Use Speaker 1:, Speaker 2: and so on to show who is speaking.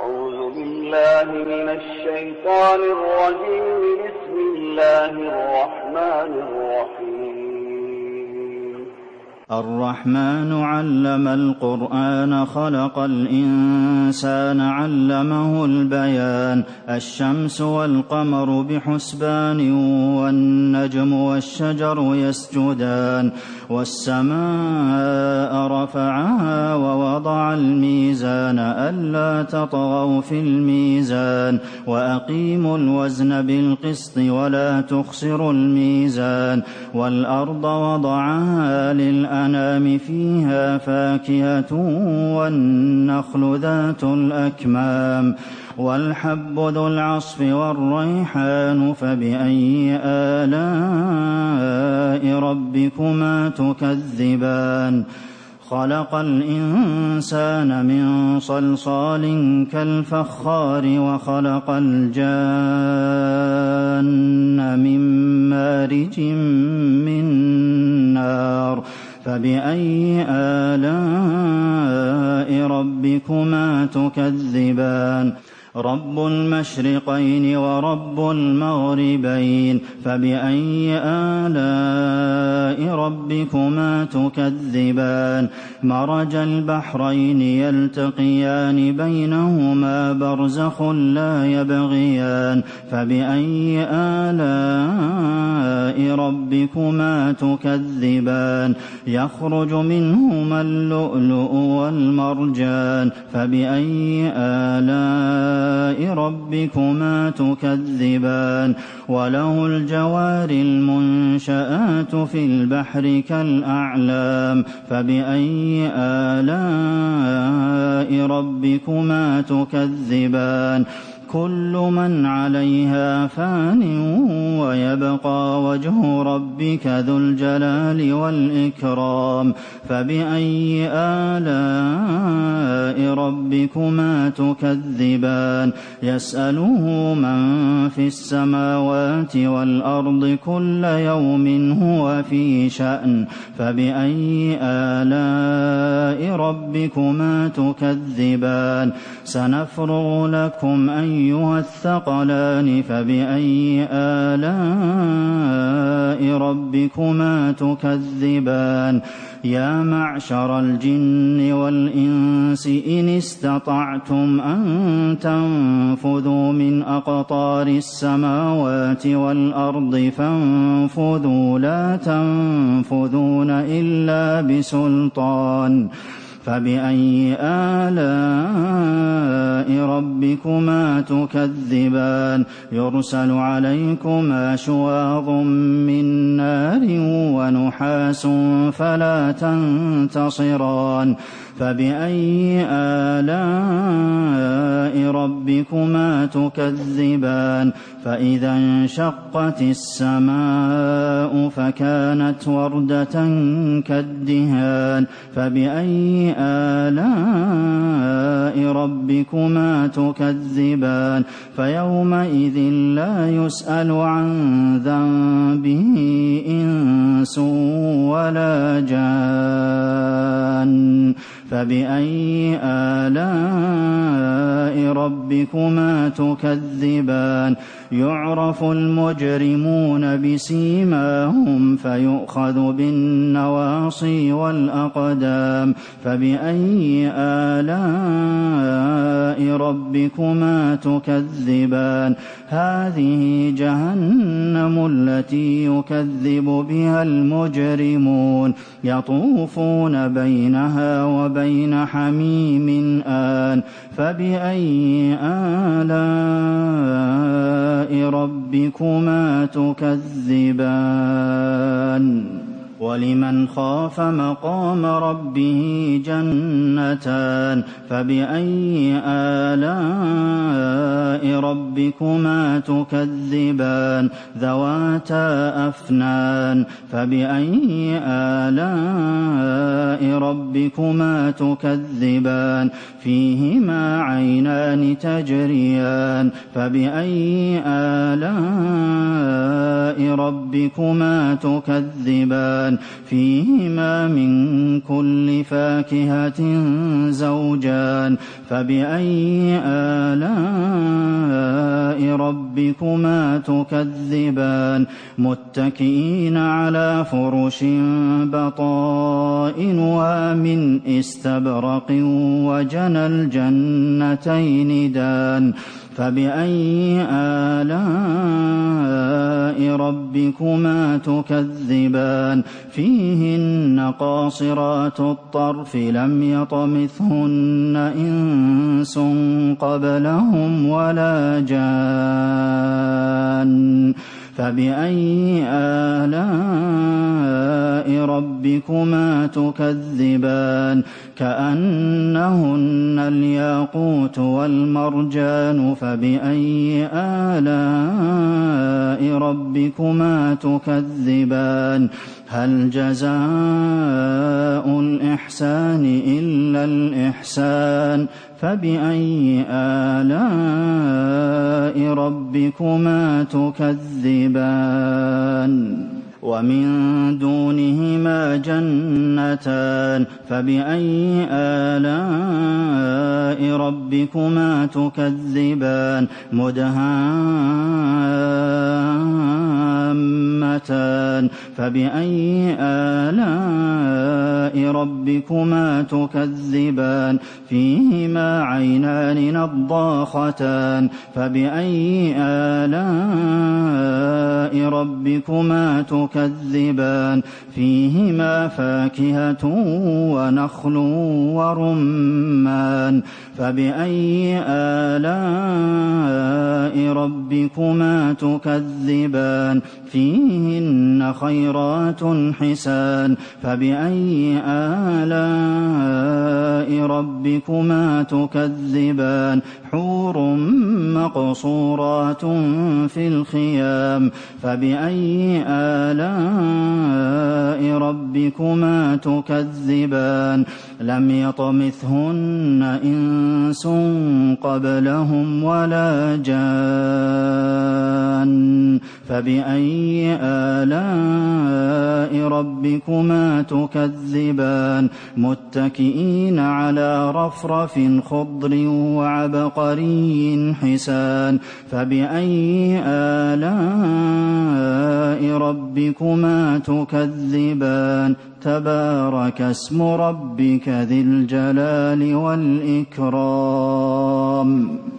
Speaker 1: أعوذ بالله من الشيطان الرجيم. بسم الله الرحمن الرحيم.
Speaker 2: الرحمن علم القرآن خلق الإنسان علمه البيان. الشمس والقمر بحسبان والنجم والشجر يسجدان والسماء رفعها ووضع الميزان ألا تطغوا في الميزان وأقيموا الوزن بالقسط ولا تخسروا الميزان والأرض وضعها للأنام فيها فاكهة والنخل ذات الأكمام والحب ذو العصف والريحان فبأي آلاء ربكما تكذبان. خلق الإنسان من صلصال كالفخار وخلق الجان من مارج من نار فبأي آلاء ربكما تكذبان. رب المشرقين ورب المغربين فبأي آلاء ربكما تكذبان. مرج البحرين يلتقيان بينهما برزخ لا يبغيان فبأي آلاء ربكما تكذبان. يخرج منهما اللؤلؤ والمرجان فبأي آلاء ربكما تكذبان. وله الجوار المنشآت في البحر كالأعلام فبأي آلاء ربكما تكذبان. كل من عليها فان ويبقى وجه ربك ذو الجلال والإكرام فبأي آلاء ربكما تكذبان. يسأله من في السماوات والأرض كل يوم هو في شأن فبأي آلاء ربكما تكذبان. سنفرغ لكم أيها الثقلان فبأي آلاء ربكما تكذبان. يا معشر الجن والإنس إن استطعتم أن تنفذوا من أقطار السماوات والأرض فانفذوا لا تنفذون إلا بسلطان فبأي آلاء ربكما تكذبان. يرسل عليكما شواظ من نار ونحاس فلا تنتصران فبأي آلاء ربكما تكذبان. فإذا انشقت السماء فكانت وردة كالدهان فبأي آلاء ربكما تكذبان. فيومئذ لا يسأل عن ذنبه إنس ولا جان فبأي آلاء ربكما تكذبان. يعرف المجرمون بسيماهم فيؤخذ بالنواصي والأقدام فبأي آلاء ربكما تكذبان. هذه جهنم التي يكذب بها المجرمون يطوفون بينها وبين حميم آن فبأي آلاء ربكما تكذبان. ولمن خاف مقام ربه جنتان فبأي آلاء آلاء ربكما تكذبان ذواتا أفنان فبأي آلاء ربكما تكذبان فيهما عينان تجريان فبأي آلاء ربكما تكذبان فيهما من كل فاكهة زوجان فبأي آلاء ربكما تكذبان متكئين على فرش بطائنها من استبرق وجنى الجنتين دان فبأي آلاء ربكما تكذبان فيهن قاصرات الطرف لم يطمثهن إنس قبلهم ولا جان فبأي آلاء ربكما تكذبان كأنهن الياقوت والمرجان فبأي آلاء ربكما تكذبان هل جزاء الإحسان إلا الإحسان فبأي آلاء ربكما تكذبان ومن دونهما جنتان فبأي آلاء ربكما تكذبان مدهامتان فبأي آلاء ربكما تكذبان فيهما عينان نضاختان فبأي آلاء ربكما تكذبان فيهما فاكهة ونخل ورمان فبأي آلاء ربكما تكذبان فيهن خيرات حسان فبأي آلاء ربكما تكذبان حور مقصورات في الخيام فبأي آلاء ربكما تكذبان لم يطمثهن إنس قبلهم ولا جان فبأي آلاء ربكما تكذبان متكئين على رفرف خضر وعبقري حسان فبأي آلاء ربكما تكذبان تبارك اسم ربك ذي الجلال والإكرام